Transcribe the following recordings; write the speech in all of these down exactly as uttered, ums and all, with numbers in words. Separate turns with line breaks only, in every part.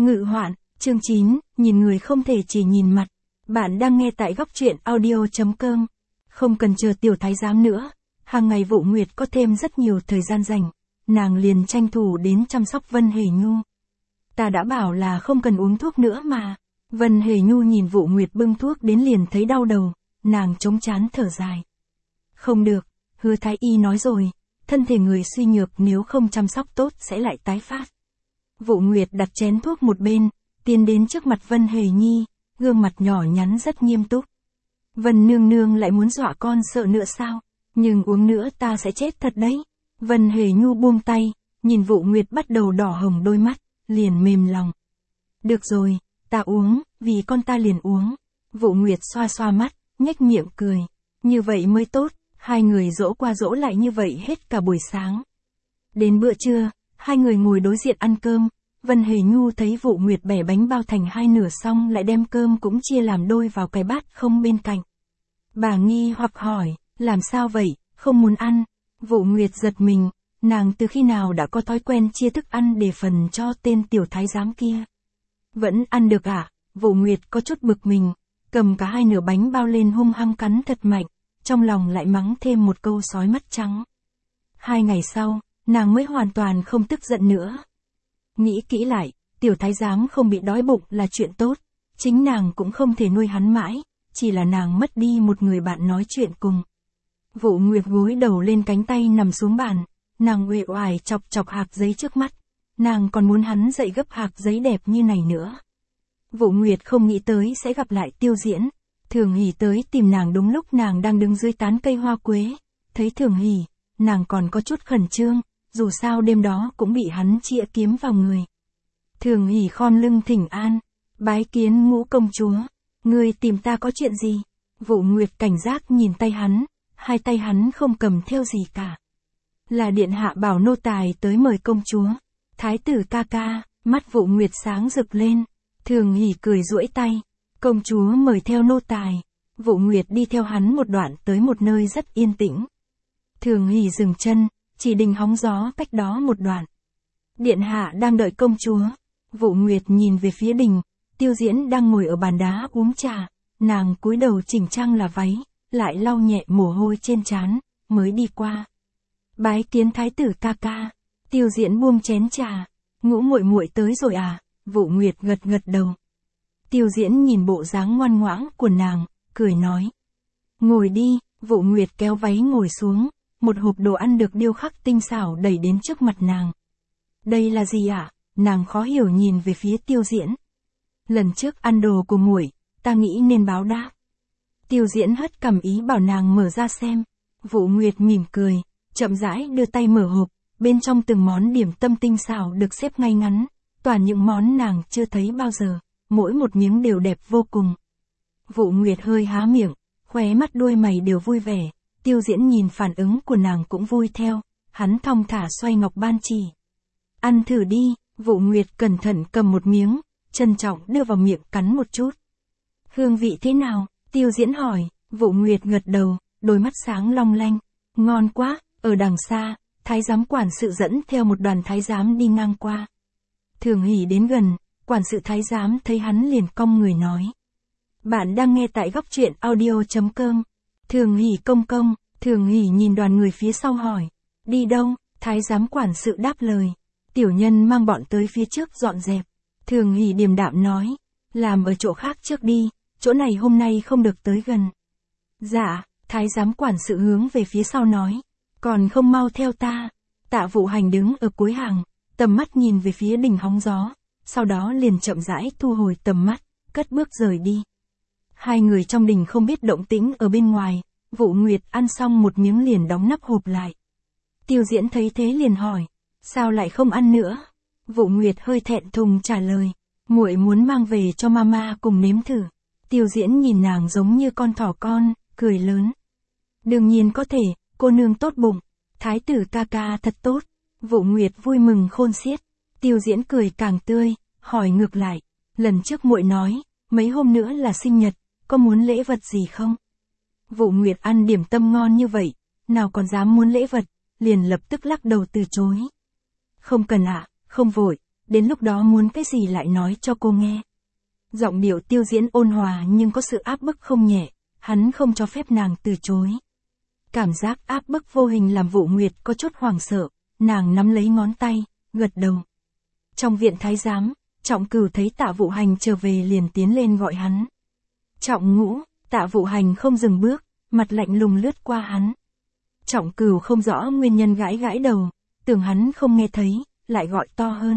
Ngự hoạn, chương chín, nhìn người không thể chỉ nhìn mặt. Bạn đang nghe tại góc truyện audio.com. Không cần chờ tiểu thái giám nữa, hàng ngày Vũ Nguyệt có thêm rất nhiều thời gian rảnh, nàng liền tranh thủ đến chăm sóc Vân Hề Nhu. Ta đã bảo là không cần uống thuốc nữa mà. Vân Hề Nhu nhìn Vũ Nguyệt bưng thuốc đến liền thấy đau đầu, nàng chống trán thở dài. Không được, Hứa Thái Y nói rồi, thân thể người suy nhược nếu không chăm sóc tốt sẽ lại tái phát. Vũ Nguyệt đặt chén thuốc một bên, tiến đến trước mặt Vân Hề Nhi, gương mặt nhỏ nhắn rất nghiêm túc. Vân nương nương lại muốn dọa con sợ nữa sao? Nhưng uống nữa ta sẽ chết thật đấy. Vân Hề Nhu buông tay, nhìn Vũ Nguyệt bắt đầu đỏ hồng đôi mắt, liền mềm lòng. Được rồi, ta uống, vì con ta liền uống. Vũ Nguyệt xoa xoa mắt, nhếch miệng cười. Như vậy mới tốt, hai người dỗ qua dỗ lại như vậy hết cả buổi sáng. Đến bữa trưa, hai người ngồi đối diện ăn cơm. Vân Hề Nhu thấy Vũ Nguyệt bẻ bánh bao thành hai nửa xong lại đem cơm cũng chia làm đôi vào cái bát không bên cạnh. Bà nghi hoặc hỏi, làm sao vậy, không muốn ăn? Vũ Nguyệt giật mình, nàng từ khi nào đã có thói quen chia thức ăn để phần cho tên tiểu thái giám kia. Vẫn ăn được à? Vũ Nguyệt có chút bực mình, cầm cả hai nửa bánh bao lên hung hăng cắn thật mạnh, trong lòng lại mắng thêm một câu sói mắt trắng. Hai ngày sau, nàng mới hoàn toàn không tức giận nữa. Nghĩ kỹ lại, tiểu thái giám không bị đói bụng là chuyện tốt, chính nàng cũng không thể nuôi hắn mãi, chỉ là nàng mất đi một người bạn nói chuyện cùng. Vũ Nguyệt gối đầu lên cánh tay nằm xuống bàn, nàng uể oải chọc chọc hạc giấy trước mắt, nàng còn muốn hắn dạy gấp hạc giấy đẹp như này nữa. Vũ Nguyệt không nghĩ tới sẽ gặp lại Tiêu Diễn, Thường Hỷ tới tìm nàng đúng lúc nàng đang đứng dưới tán cây hoa quế, thấy Thường Hỷ, nàng còn có chút khẩn trương. Dù sao đêm đó cũng bị hắn chĩa kiếm vào người. Thường Hỷ khom lưng thỉnh an, bái kiến Ngũ công chúa, ngươi tìm ta có chuyện gì? Vũ Nguyệt cảnh giác nhìn tay hắn, hai tay hắn không cầm theo gì cả. Là điện hạ bảo nô tài tới mời công chúa. Thái tử ca ca, mắt Vũ Nguyệt sáng rực lên. Thường Hỷ cười duỗi tay, công chúa mời theo nô tài. Vũ Nguyệt đi theo hắn một đoạn tới một nơi rất yên tĩnh. Thường Hỷ dừng chân, chỉ đình hóng gió cách đó một đoạn. Điện hạ đang đợi công chúa. Vũ Nguyệt nhìn về phía đình, Tiêu Diễn đang ngồi ở bàn đá uống trà, nàng cúi đầu chỉnh trang là váy, lại lau nhẹ mồ hôi trên trán, mới đi qua. Bái kiến thái tử ca ca. Tiêu Diễn buông chén trà, Ngũ muội muội tới rồi à? Vũ Nguyệt gật gật đầu. Tiêu Diễn nhìn bộ dáng ngoan ngoãn của nàng, cười nói. Ngồi đi. Vũ Nguyệt kéo váy ngồi xuống. Một hộp đồ ăn được điêu khắc tinh xảo đẩy đến trước mặt nàng. Đây là gì ạ? À? Nàng khó hiểu nhìn về phía Tiêu Diễn. Lần trước ăn đồ của muội, ta nghĩ nên báo đáp. Tiêu Diễn hất cằm ý bảo nàng mở ra xem. Vũ Nguyệt mỉm cười, chậm rãi đưa tay mở hộp, bên trong từng món điểm tâm tinh xảo được xếp ngay ngắn, toàn những món nàng chưa thấy bao giờ, mỗi một miếng đều đẹp vô cùng. Vũ Nguyệt hơi há miệng, khóe mắt đuôi mày đều vui vẻ. Tiêu Diễn nhìn phản ứng của nàng cũng vui theo, hắn thong thả xoay ngọc ban chỉ. Ăn thử đi. Vũ Nguyệt cẩn thận cầm một miếng, trân trọng đưa vào miệng cắn một chút. Hương vị thế nào? Tiêu Diễn hỏi. Vũ Nguyệt gật đầu, đôi mắt sáng long lanh. Ngon quá. Ở đằng xa, thái giám quản sự dẫn theo một đoàn thái giám đi ngang qua. Thường Hỷ đến gần, quản sự thái giám thấy hắn liền cong người nói. Bạn đang nghe tại góc truyện audio.com. Thường Hỷ công công. Thường Hỷ nhìn đoàn người phía sau hỏi. Đi đâu? Thái giám quản sự đáp lời. Tiểu nhân mang bọn tới phía trước dọn dẹp. Thường Hỷ điềm đạm nói. Làm ở chỗ khác trước đi, chỗ này hôm nay không được tới gần. Dạ. Thái giám quản sự hướng về phía sau nói. Còn không mau theo ta. Tạ Vũ Hành đứng ở cuối hàng, tầm mắt nhìn về phía đỉnh hóng gió, sau đó liền chậm rãi thu hồi tầm mắt, cất bước rời đi. Hai người trong đình không biết động tĩnh ở bên ngoài. Vũ Nguyệt ăn xong một miếng liền đóng nắp hộp lại. Tiêu Diễn thấy thế liền hỏi, sao lại không ăn nữa? Vũ Nguyệt hơi thẹn thùng trả lời, muội muốn mang về cho mama cùng nếm thử. Tiêu Diễn nhìn nàng giống như con thỏ con, cười lớn. Đương nhiên có thể, cô nương tốt bụng, thái tử ca ca thật tốt. Vũ Nguyệt vui mừng khôn xiết. Tiêu Diễn cười càng tươi, hỏi ngược lại, lần trước muội nói, mấy hôm nữa là sinh nhật, có muốn lễ vật gì không? Vũ Nguyệt ăn điểm tâm ngon như vậy, nào còn dám muốn lễ vật, liền lập tức lắc đầu từ chối. Không cần ạ, không vội, đến lúc đó muốn cái gì lại nói cho cô nghe. Giọng điệu Tiêu Diễn ôn hòa nhưng có sự áp bức không nhẹ, hắn không cho phép nàng từ chối. Cảm giác áp bức vô hình làm Vũ Nguyệt có chút hoảng sợ, nàng nắm lấy ngón tay, gật đầu. Trong viện thái giám, Trọng Cửu thấy Tạ Vũ Hành trở về liền tiến lên gọi hắn. Trọng Ngũ, Tạ Vũ Hành không dừng bước, mặt lạnh lùng lướt qua hắn. Trọng Cửu không rõ nguyên nhân gãi gãi đầu, tưởng hắn không nghe thấy, lại gọi to hơn.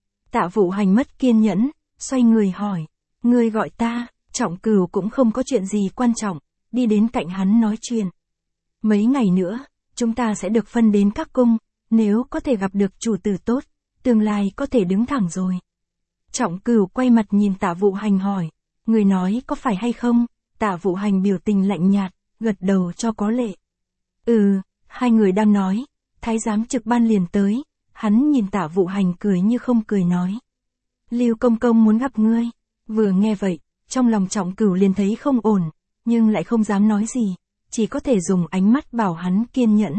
Tạ Vũ Hành mất kiên nhẫn, xoay người hỏi, ngươi gọi ta. Trọng Cửu cũng không có chuyện gì quan trọng, đi đến cạnh hắn nói chuyện. Mấy ngày nữa, chúng ta sẽ được phân đến các cung, nếu có thể gặp được chủ tử tốt, tương lai có thể đứng thẳng rồi. Trọng Cửu quay mặt nhìn Tạ Vũ Hành hỏi, người nói có phải hay không? Tạ Vũ Hành biểu tình lạnh nhạt, gật đầu cho có lệ. Ừ, hai người đang nói, thái giám trực ban liền tới, hắn nhìn Tạ Vũ Hành cười như không cười nói. Lưu công công muốn gặp ngươi. Vừa nghe vậy, trong lòng Trọng Cửu liền thấy không ổn, nhưng lại không dám nói gì, chỉ có thể dùng ánh mắt bảo hắn kiên nhẫn.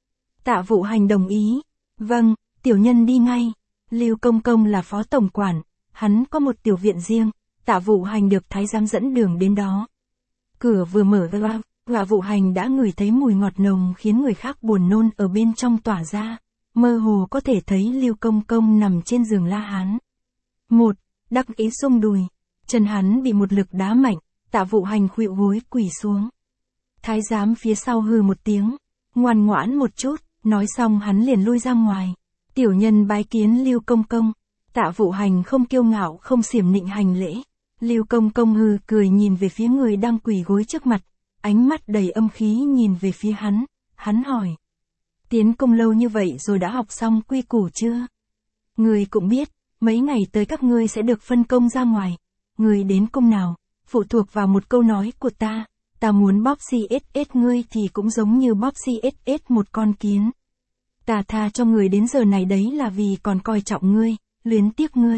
Tạ Vũ Hành đồng ý. Vâng, tiểu nhân đi ngay. Lưu công công là phó tổng quản, hắn có một tiểu viện riêng, Tạ Vũ Hành được thái giám dẫn đường đến đó. Cửa vừa mở ra, Tạ Vũ Hành đã ngửi thấy mùi ngọt nồng khiến người khác buồn nôn ở bên trong tỏa ra, mơ hồ có thể thấy Lưu công công nằm trên giường La Hán. Một, đắc ý xung đùi, chân hắn bị một lực đá mạnh, Tạ Vũ Hành khuỵu gối quỳ xuống. Thái giám phía sau hừ một tiếng, ngoan ngoãn một chút, nói xong hắn liền lui ra ngoài. Tiểu nhân bái kiến Lưu công công. Tạ Vũ Hành không kiêu ngạo không xiểm nịnh hành lễ. Lưu công công hừ cười nhìn về phía người đang quỳ gối trước mặt, ánh mắt đầy âm khí nhìn về phía hắn, hắn hỏi. Tiến công lâu như vậy rồi đã học xong quy củ chưa? Người cũng biết, mấy ngày tới các ngươi sẽ được phân công ra ngoài. Người đến công nào, phụ thuộc vào một câu nói của ta, ta muốn bóp xê ét ét ngươi thì cũng giống như bóp xê ét ét một con kiến. Ta tha cho người đến giờ này đấy là vì còn coi trọng ngươi, luyến tiếc ngươi.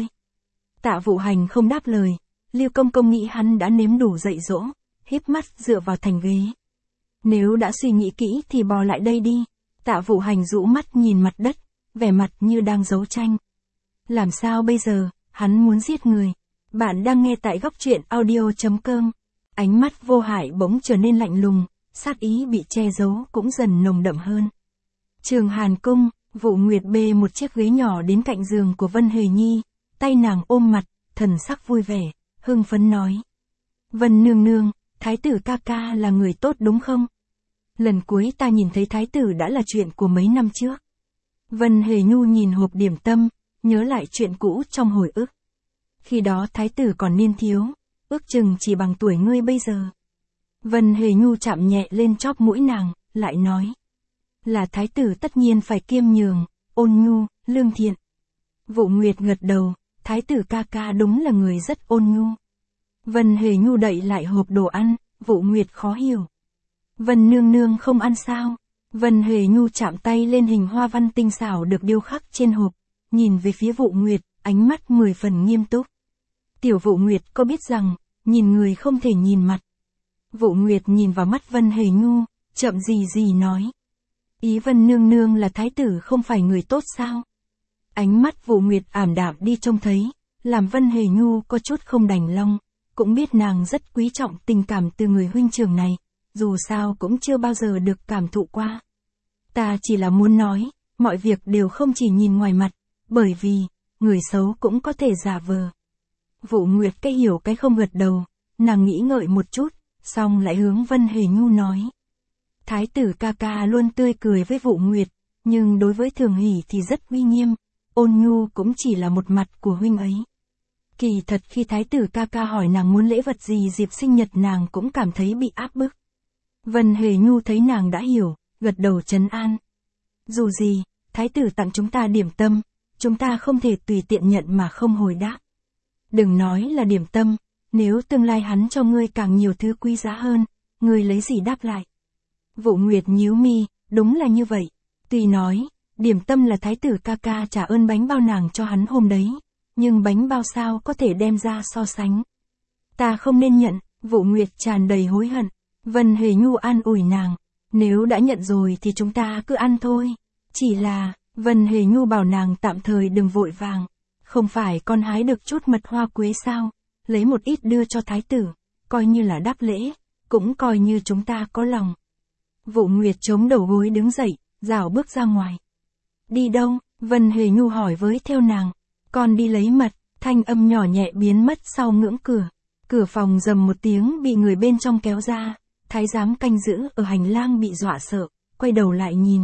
Tạ Vũ Hành không đáp lời, Lưu công công nghĩ hắn đã nếm đủ dạy dỗ, híp mắt dựa vào thành ghế. Nếu đã suy nghĩ kỹ thì bò lại đây đi. Tạ Vũ Hành rũ mắt nhìn mặt đất, vẻ mặt như đang đấu tranh. Làm sao bây giờ, hắn muốn giết người. Bạn đang nghe tại góc truyện audio chấm com. Ánh mắt Vô Hải bỗng trở nên lạnh lùng, sát ý bị che giấu cũng dần nồng đậm hơn. Trường Hàn Cung, Vũ Nguyệt bê một chiếc ghế nhỏ đến cạnh giường của Vân Hề Nhi, tay nàng ôm mặt, thần sắc vui vẻ, hưng phấn nói. Vân nương nương, thái tử ca ca là người tốt đúng không? Lần cuối ta nhìn thấy thái tử đã là chuyện của mấy năm trước. Vân Hề Nhu nhìn hộp điểm tâm, nhớ lại chuyện cũ trong hồi ức. Khi đó thái tử còn niên thiếu, ước chừng chỉ bằng tuổi ngươi bây giờ. Vân Hề Nhu chạm nhẹ lên chóp mũi nàng, lại nói. Là thái tử tất nhiên phải kiêm nhường, ôn nhu, lương thiện. Vũ Nguyệt gật đầu, thái tử ca ca đúng là người rất ôn nhu. Vân Hề Nhu đậy lại hộp đồ ăn, Vũ Nguyệt khó hiểu. Vân nương nương không ăn sao? Vân Hề Nhu chạm tay lên hình hoa văn tinh xảo được điêu khắc trên hộp, nhìn về phía Vũ Nguyệt, ánh mắt mười phần nghiêm túc. Tiểu Vũ Nguyệt có biết rằng, nhìn người không thể nhìn mặt. Vũ Nguyệt nhìn vào mắt Vân Hề Nhu, chậm gì gì nói. Ý Vân nương nương là thái tử không phải người tốt sao? Ánh mắt Vũ Nguyệt ảm đạm đi trông thấy, làm Vân Hề Nhu có chút không đành lòng, cũng biết nàng rất quý trọng tình cảm từ người huynh trưởng này, dù sao cũng chưa bao giờ được cảm thụ qua. Ta chỉ là muốn nói, mọi việc đều không chỉ nhìn ngoài mặt, bởi vì, người xấu cũng có thể giả vờ. Vũ Nguyệt cái hiểu cái không gật đầu, nàng nghĩ ngợi một chút, xong lại hướng Vân Hề Nhu nói. Thái tử ca ca luôn tươi cười với Vũ Nguyệt, nhưng đối với Thường Hỷ thì rất uy nghiêm, ôn nhu cũng chỉ là một mặt của huynh ấy. Kỳ thật khi thái tử ca ca hỏi nàng muốn lễ vật gì dịp sinh nhật nàng cũng cảm thấy bị áp bức. Vân Hề Nhu thấy nàng đã hiểu, gật đầu trấn an. Dù gì, thái tử tặng chúng ta điểm tâm, chúng ta không thể tùy tiện nhận mà không hồi đáp. Đừng nói là điểm tâm, nếu tương lai hắn cho ngươi càng nhiều thứ quý giá hơn, ngươi lấy gì đáp lại? Vũ Nguyệt nhíu mi, đúng là như vậy. Tuy nói, điểm tâm là thái tử ca ca trả ơn bánh bao nàng cho hắn hôm đấy, nhưng bánh bao sao có thể đem ra so sánh. Ta không nên nhận, Vũ Nguyệt tràn đầy hối hận. Vân Hề Nhu an ủi nàng, nếu đã nhận rồi thì chúng ta cứ ăn thôi. Chỉ là, Vân Hề Nhu bảo nàng tạm thời đừng vội vàng. Không phải con hái được chút mật hoa quế sao, lấy một ít đưa cho thái tử, coi như là đáp lễ, cũng coi như chúng ta có lòng. Vũ Nguyệt chống đầu gối đứng dậy, rảo bước ra ngoài. Đi đâu? Vân Hề Nhu hỏi với theo nàng. Con đi lấy mật, thanh âm nhỏ nhẹ biến mất sau ngưỡng cửa. Cửa phòng rầm một tiếng bị người bên trong kéo ra, thái giám canh giữ ở hành lang bị dọa sợ, quay đầu lại nhìn.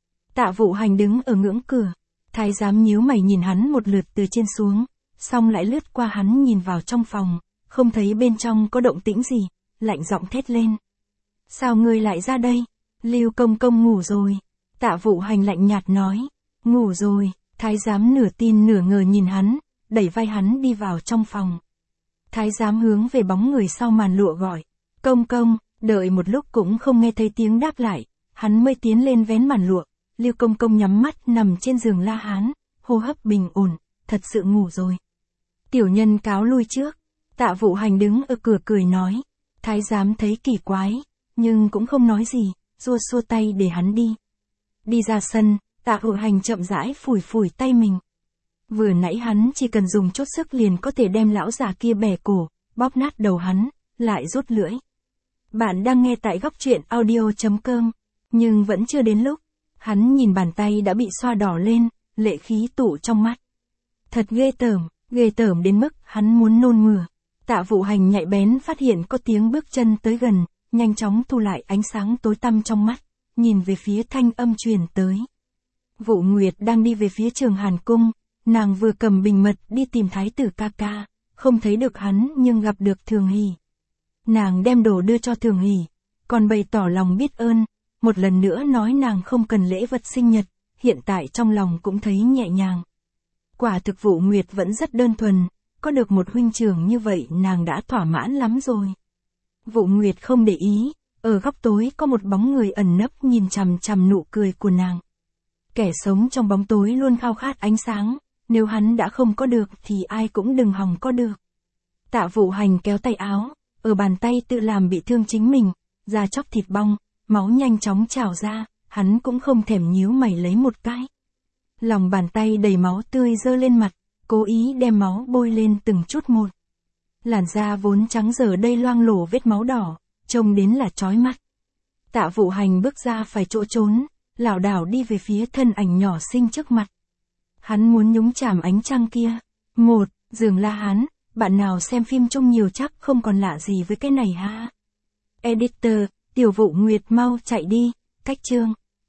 Tạ Vũ Hành đứng ở ngưỡng cửa, thái giám nhíu mày nhìn hắn một lượt từ trên xuống, xong lại lướt qua hắn nhìn vào trong phòng, không thấy bên trong có động tĩnh gì, lạnh giọng thét lên. Sao ngươi lại ra đây? Lưu công công ngủ rồi. Tạ Vũ Hành lạnh nhạt nói. Ngủ rồi, thái giám nửa tin nửa ngờ nhìn hắn, đẩy vai hắn đi vào trong phòng. Thái giám hướng về bóng người sau màn lụa gọi. Công công, đợi một lúc cũng không nghe thấy tiếng đáp lại, hắn mới tiến lên vén màn lụa. Lưu công công nhắm mắt nằm trên giường La Hán, hô hấp bình ổn, thật sự ngủ rồi. Tiểu nhân cáo lui trước. Tạ Vũ Hành đứng ở cửa cười nói. Thái giám thấy kỳ quái, nhưng cũng không nói gì, xua xua tay để hắn đi. Đi ra sân, Tạ Vũ Hành chậm rãi phủi phủi tay mình. Vừa nãy hắn chỉ cần dùng chút sức liền có thể đem lão già kia bẻ cổ, bóp nát đầu hắn, lại rút lưỡi. Bạn đang nghe tại góc truyện audio chấm com, nhưng vẫn chưa đến lúc. Hắn nhìn bàn tay đã bị xoa đỏ lên, lệ khí tụ trong mắt. Thật ghê tởm, ghê tởm đến mức hắn muốn nôn mửa. Tạ Vũ Hành nhạy bén phát hiện có tiếng bước chân tới gần, nhanh chóng thu lại ánh sáng tối tăm trong mắt, nhìn về phía thanh âm truyền tới. Vũ Nguyệt đang đi về phía Trường Hàn Cung, nàng vừa cầm bình mật đi tìm thái tử ca ca, không thấy được hắn nhưng gặp được Thường Hỷ. Nàng đem đồ đưa cho Thường Hỷ, còn bày tỏ lòng biết ơn, một lần nữa nói nàng không cần lễ vật sinh nhật, hiện tại trong lòng cũng thấy nhẹ nhàng. Quả thực Vũ Nguyệt vẫn rất đơn thuần, có được một huynh trưởng như vậy nàng đã thỏa mãn lắm rồi. Vũ Nguyệt không để ý, ở góc tối có một bóng người ẩn nấp nhìn chằm chằm nụ cười của nàng. Kẻ sống trong bóng tối luôn khao khát ánh sáng, nếu hắn đã không có được thì ai cũng đừng hòng có được. Tạ Vũ Hành kéo tay áo, ở bàn tay tự làm bị thương chính mình, da chóc thịt bong, máu nhanh chóng trào ra, hắn cũng không thèm nhíu mày lấy một cái. Lòng bàn tay đầy máu tươi dơ lên mặt, cố ý đem máu bôi lên từng chút một. Làn da vốn trắng giờ đây loang lổ vết máu đỏ, trông đến là chói mắt. Tạ Vũ Hành bước ra phải chỗ trốn, lảo đảo đi về phía thân ảnh nhỏ xinh trước mặt. Hắn muốn nhúng chàm ánh trăng kia. Một, giường La Hán, bạn nào xem phim chung nhiều chắc không còn lạ gì với cái này ha. Editor, Tiểu Vũ Nguyệt mau chạy đi, cách chương.